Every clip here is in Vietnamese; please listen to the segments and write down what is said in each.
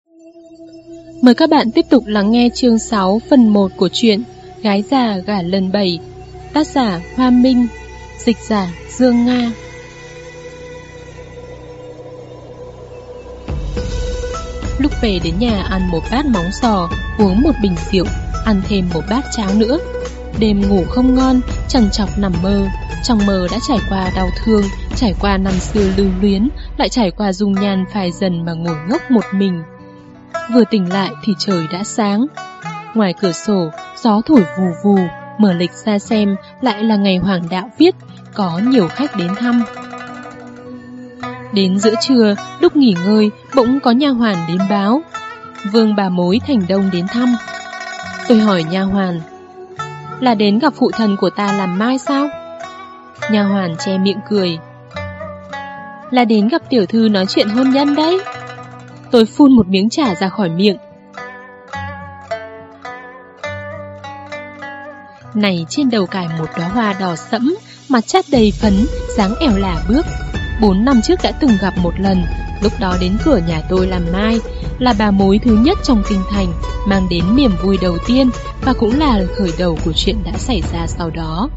Mời các bạn tiếp tục lắng nghe chương 6 phần 1 của truyện Gái già gả lần 7. Tác giả Hoa Minh, dịch giả Dương Nga. Lúc về đến nhà ăn một bát móng giò, uống một bình rượu, ăn thêm một bát cháo nữa. Đêm ngủ không ngon, trằn trọc nằm mơ. Trong mơ đã trải qua đau thương, trải qua năm xưa lưu luyến, lại trải qua dung nhan phai dần mà ngồi ngốc một mình. Vừa tỉnh lại thì trời đã sáng. Ngoài cửa sổ, gió thổi vù vù, mở lịch ra xem lại là ngày Hoàng đạo viết, có nhiều khách đến thăm. Đến giữa trưa, lúc nghỉ ngơi, bỗng có nha hoàn đến báo. Vương bà mối Thành Đông đến thăm. Tôi hỏi nha hoàn, là đến gặp phụ thần của ta làm mai sao? Nha hoàn che miệng cười, là đến gặp tiểu thư nói chuyện hôn nhân đấy. Tôi phun một miếng trà ra khỏi miệng. Này trên đầu cài một đóa hoa đỏ sẫm, mặt chát đầy phấn, dáng ẻo lả bước. 4 năm trước đã từng gặp một lần, lúc đó đến cửa nhà tôi làm mai, là bà mối thứ nhất trong kinh thành, mang đến niềm vui đầu tiên và cũng là khởi đầu của chuyện đã xảy ra sau đó.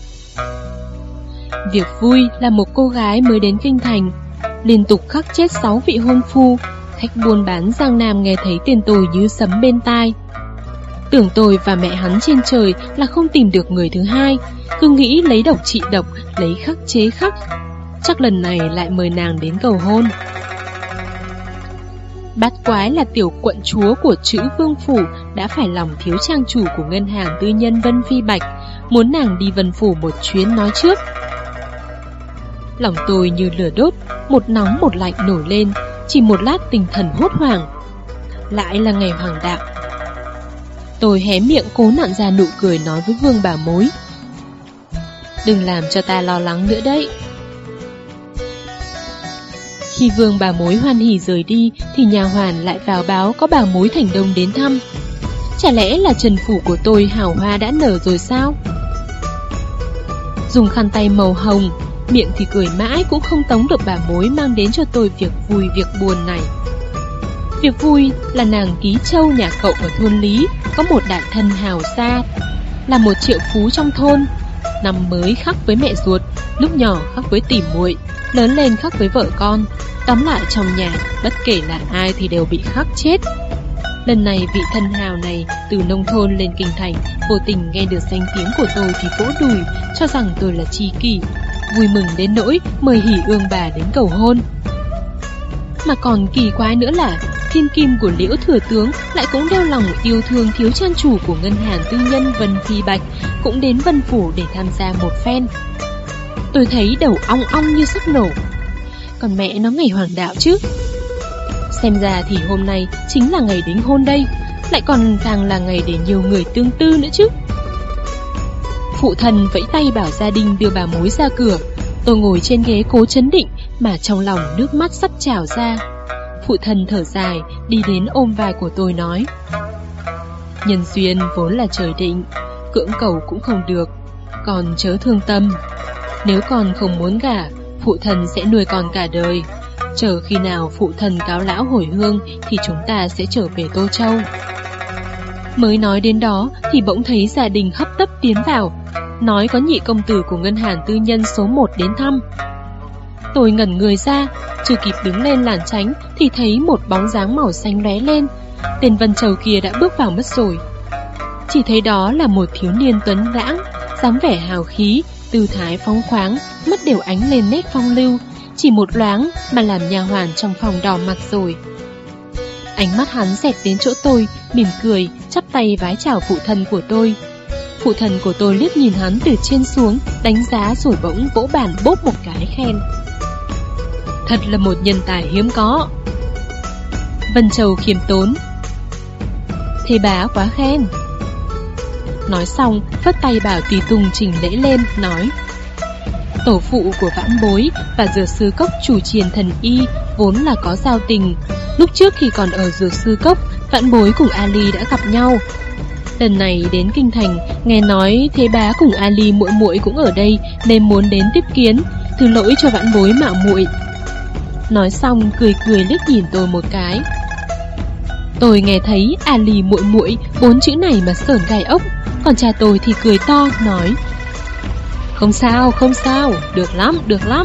Việc vui là một cô gái mới đến kinh thành, liên tục khắc chết 6 vị hôn phu. Khách buôn bán Giang Nam nghe thấy tên tôi như sấm bên tai. Tưởng tôi và mẹ hắn trên trời là không tìm được người thứ hai, cứ nghĩ lấy độc trị độc, lấy khắc chế khắc. Chắc lần này lại mời nàng đến cầu hôn. Bát quái là tiểu quận chúa của chữ Vương Phủ đã phải lòng thiếu trang chủ của ngân hàng tư nhân Vân Phi Bạch, muốn nàng đi Vân Phủ một chuyến nói trước. Lòng tôi như lửa đốt, một nóng một lạnh nổi lên, chỉ một lát tinh thần hốt hoảng. Lại là ngày Hoàng đạo. Tôi hé miệng cố nặn ra nụ cười nói với Vương bà mối, đừng làm cho ta lo lắng nữa đấy. Khi Vương bà mối hoan hỉ rời đi thì nhà hoàn lại vào báo có bà mối Thành Đông đến thăm. Chả lẽ là trần phủ của tôi hào hoa đã nở rồi sao? Dùng khăn tay màu hồng, miệng thì cười mãi cũng không tống được bà mối mang đến cho tôi việc vui việc buồn này. Việc vui là nàng Ký Châu nhà cậu ở thôn Lý có một đại thân hào xa, là một triệu phú trong thôn. Năm mới khắc với mẹ ruột, lúc nhỏ khắc với tỉ muội, lớn lên khắc với vợ con. Tóm lại trong nhà, bất kể là ai thì đều bị khắc chết. Lần này vị thân hào này từ nông thôn lên kinh thành, vô tình nghe được danh tiếng của tôi thì vỗ đùi, cho rằng tôi là tri kỷ, vui mừng đến nỗi mời hỉ ương bà đến cầu hôn. Mà còn kỳ quái nữa là thiên kim của Liễu thừa tướng lại cũng đeo lòng yêu thương thiếu trang chủ của ngân hàng tư nhân Vân Phi Bạch, cũng đến Vân Phủ để tham gia một phen. Tôi thấy đầu ong ong như sắp nổ. Còn mẹ nó ngày Hoàng đạo chứ. Xem ra thì hôm nay chính là ngày đính hôn đây, lại còn càng là ngày để nhiều người tương tư nữa chứ. Phụ thần vẫy tay bảo gia đình đưa bà mối ra cửa. Tôi ngồi trên ghế cố trấn định, mà trong lòng nước mắt sắp trào ra. Phụ thần thở dài, đi đến ôm vai của tôi nói, nhân duyên vốn là trời định, cưỡng cầu cũng không được, con chớ thương tâm. Nếu con không muốn gả, phụ thần sẽ nuôi con cả đời. Chờ khi nào phụ thần cáo lão hồi hương thì chúng ta sẽ trở về Tô Châu. Mới nói đến đó thì bỗng thấy gia đình hấp tấp tiến vào, nói có nhị công tử của ngân hàng tư nhân số 1 đến thăm. Tôi ngẩn người ra, chưa kịp đứng lên lảng tránh thì thấy một bóng dáng màu xanh lóe lên. Tên Vân Trầu kia đã bước vào mất rồi. Chỉ thấy đó là một thiếu niên tuấn lãng, dáng vẻ hào khí, tư thái phóng khoáng, mắt đều ánh lên nét phong lưu. Chỉ một loáng mà làm nha hoàn trong phòng đỏ mặt rồi. Ánh mắt hắn dẹt đến chỗ tôi, mỉm cười, chắp tay vái chào phụ thân của tôi. Phụ thần của tôi liếc nhìn hắn từ trên xuống, đánh giá rồi bỗng vỗ bàn bốp một cái khen, thật là một nhân tài hiếm có. Vân Trầu khiêm tốn, thế bá quá khen. Nói xong phất tay bảo tùy tùng chỉnh lễ lên, nói, tổ phụ của vãn bối và dược sư cốc chủ triền thần y vốn là có giao tình. Lúc trước khi còn ở dược sư cốc, vãn bối cùng Ali đã gặp nhau. Lần này đến kinh thành, nghe nói thế bá cùng Ali muội muội cũng ở đây nên muốn đến tiếp kiến, thứ lỗi cho vãn bối mạo muội. Nói xong cười cười liếc nhìn tôi một cái. Tôi nghe thấy Ali muội muội 4 chữ này mà sởn gai ốc. Còn cha tôi thì cười to nói: Không sao, được lắm.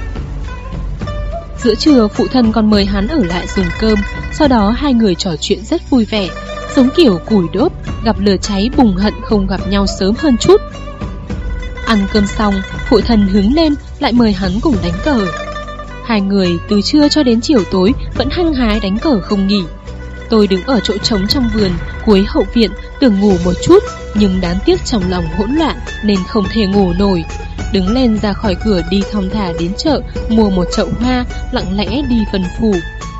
Giữa trưa phụ thân còn mời hắn ở lại dùng cơm. Sau đó hai người trò chuyện rất vui vẻ, giống kiểu củi đốt gặp lửa cháy, bùng hận không gặp nhau sớm hơn chút. Ăn cơm xong, phụ thân hứng lên lại mời hắn cùng đánh cờ. Hai người từ trưa cho đến chiều tối vẫn hăng hái đánh cờ không nghỉ. Tôi đứng ở chỗ trống trong vườn cuối hậu viện, tưởng ngủ một chút, nhưng đáng tiếc trong lòng hỗn loạn nên không thể ngủ nổi. Đứng lên ra khỏi cửa đi thong thả đến chợ, mua một chậu hoa, lặng lẽ đi Vân Phủ.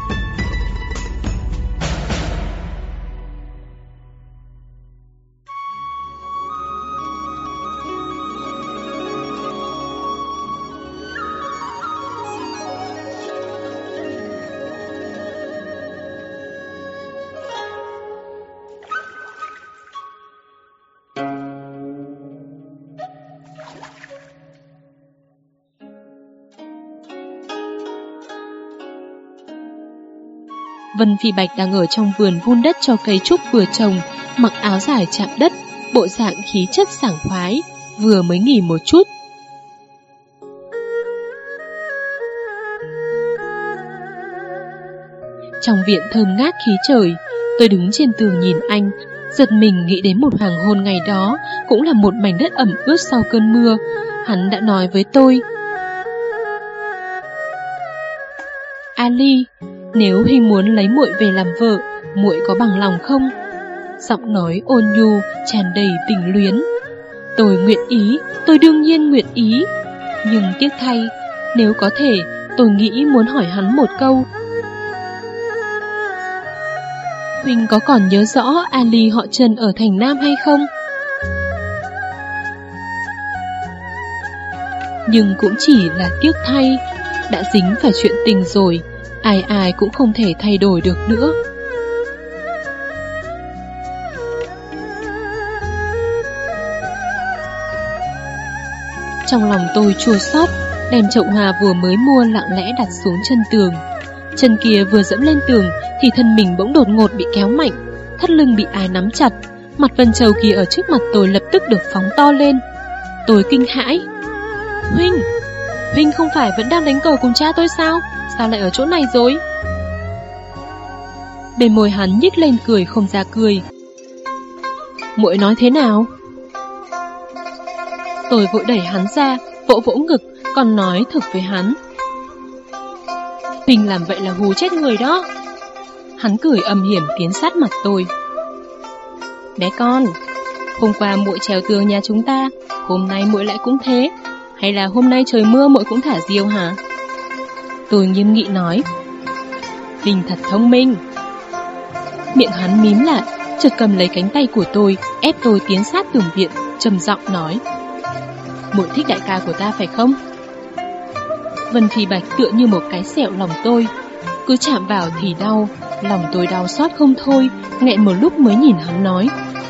Vân Phi Bạch đang ở trong vườn vun đất cho cây trúc vừa trồng, mặc áo dài chạm đất, bộ dạng khí chất sảng khoái, vừa mới nghỉ một chút. Trong viện thơm ngát khí trời, tôi đứng trên tường nhìn anh, giật mình nghĩ đến một hoàng hôn ngày đó, cũng là một mảnh đất ẩm ướt sau cơn mưa. Hắn đã nói với tôi: Ali, nếu huynh muốn lấy muội về làm vợ, muội có bằng lòng không? Giọng nói ôn nhu, tràn đầy tình luyến. Tôi nguyện ý, tôi đương nhiên nguyện ý. Nhưng tiếc thay, nếu có thể, tôi nghĩ muốn hỏi hắn một câu. Huynh có còn nhớ rõ Ali họ Trần ở thành Nam hay không? Nhưng cũng chỉ là tiếc thay, đã dính phải chuyện tình rồi, ai ai cũng không thể thay đổi được nữa. Trong lòng tôi chua xót, đem chậu hoa vừa mới mua lặng lẽ đặt xuống chân tường. Chân kia vừa dẫm lên tường thì thân mình bỗng đột ngột bị kéo mạnh, thắt lưng bị ai nắm chặt. Mặt Vân Châu kia ở trước mặt tôi lập tức được phóng to lên. Tôi kinh hãi. Huynh không phải vẫn đang đánh cờ cùng cha tôi sao? Sao lại ở chỗ này rồi? Bên môi hắn nhếch lên cười không ra cười. Muội nói thế nào? Tôi vội đẩy hắn ra, vỗ vỗ ngực, còn nói thực với hắn. Huynh làm vậy là hù chết người đó. Hắn cười âm hiểm tiến sát mặt tôi. Bé con, hôm qua muội trèo tường nhà chúng ta, hôm nay muội lại cũng thế. Hay là hôm nay trời mưa muội cũng thả diều hả? Tôi nghiêm nghị nói. Huynh thật thông minh. Miệng hắn mím lại, chợt cầm lấy cánh tay của tôi, ép tôi tiến sát tường viện, trầm giọng nói. Muội thích đại ca của ta phải không? Vân Phi Bạch tựa như một cái sẹo lòng tôi, cứ chạm vào thì đau, lòng tôi đau xót không thôi, nghẹn một lúc mới nhìn hắn nói.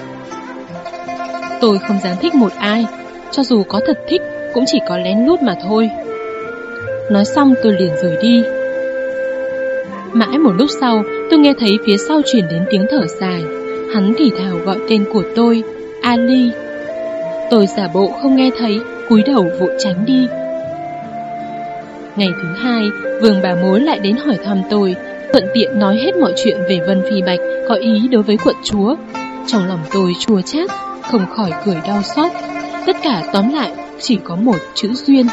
Tôi không dám thích một ai, cho dù có thật thích cũng chỉ có lén lút mà thôi. Nói xong tôi liền rời đi. Mãi một lúc sau, tôi nghe thấy phía sau truyền đến tiếng thở dài. Hắn thì thào gọi tên của tôi, Ali. Tôi giả bộ không nghe thấy, cúi đầu vội tránh đi. Ngày thứ hai, Vương bà mối lại đến hỏi thăm tôi, thuận tiện nói hết mọi chuyện về Vân Phi Bạch có ý đối với quận chúa. Trong lòng tôi chua chát, không khỏi cười đau xót. Tất cả tóm lại chỉ có một chữ duyên.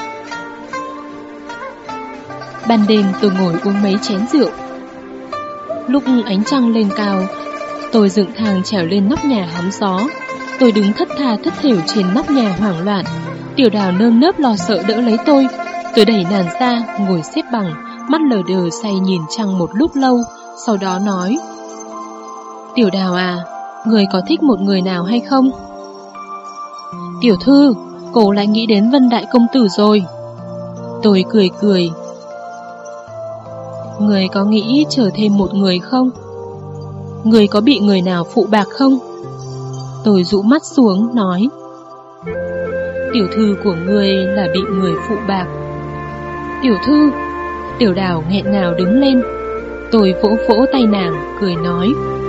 Ban đêm tôi ngồi uống mấy chén rượu. Lúc ánh trăng lên cao, tôi dựng thang trèo lên nóc nhà hóng gió. Tôi đứng thất tha thất thểu trên nóc nhà hoảng loạn. Tiểu Đào nơm nớp lo sợ đỡ lấy tôi. Tôi đẩy nàng ra, ngồi xếp bằng, mắt lờ đờ say nhìn trăng một lúc lâu, sau đó nói. Tiểu Đào à, người có thích một người nào hay không? Tiểu thư, cô lại nghĩ đến Vân Đại Công Tử rồi. Tôi cười cười. Người có nghĩ chờ thêm một người không? Người có bị người nào phụ bạc không? Tôi dụ mắt xuống, nói. Tiểu thư của người là bị người phụ bạc. Tiểu thư. Tiểu Đào nghẹn ngào đứng lên. Tôi vỗ vỗ tay nàng, cười nói.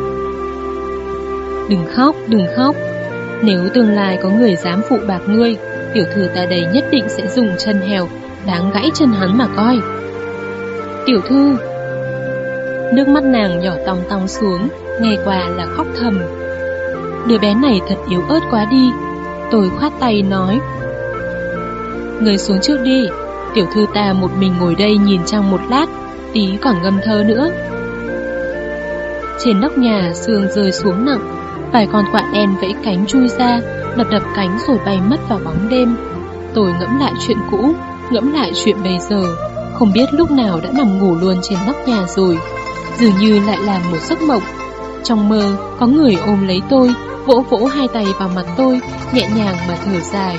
Đừng khóc. Nếu tương lai có người dám phụ bạc ngươi, tiểu thư ta đây nhất định sẽ dùng chân heo đáng gãy chân hắn mà coi. Tiểu thư. Nước mắt nàng nhỏ tong tong xuống, nghe qua là khóc thầm. Đứa bé này thật yếu ớt quá đi. Tôi khoát tay nói, người xuống trước đi, tiểu thư ta một mình ngồi đây nhìn trăng một lát, tí còn ngâm thơ nữa. Trên nóc nhà sương rơi xuống nặng, vài con quạ đen vẫy cánh chui ra, đập cánh rồi bay mất vào bóng đêm. Tôi ngẫm lại chuyện cũ, ngẫm lại chuyện bây giờ, không biết lúc nào đã nằm ngủ luôn trên nóc nhà rồi, dường như lại là một giấc mộng. Trong mơ có người ôm lấy tôi, vỗ vỗ hai tay vào mặt tôi, nhẹ nhàng mà thở dài.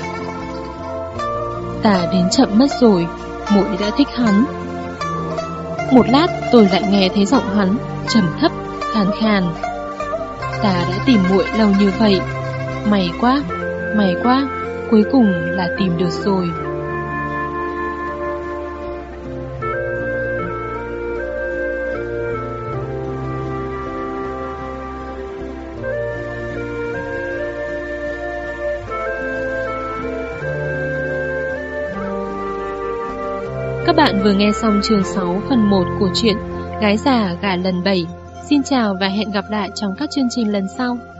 Ta đến chậm mất rồi, muội đã thích hắn. Một lát tôi lại nghe thấy giọng hắn trầm thấp, khàn khàn. Ta đã tìm muội lâu như vậy, may quá, cuối cùng là tìm được rồi. Các bạn vừa nghe xong chương 6 phần 1 của truyện Gái già gả lần 7. Xin chào và hẹn gặp lại trong các chương trình lần sau.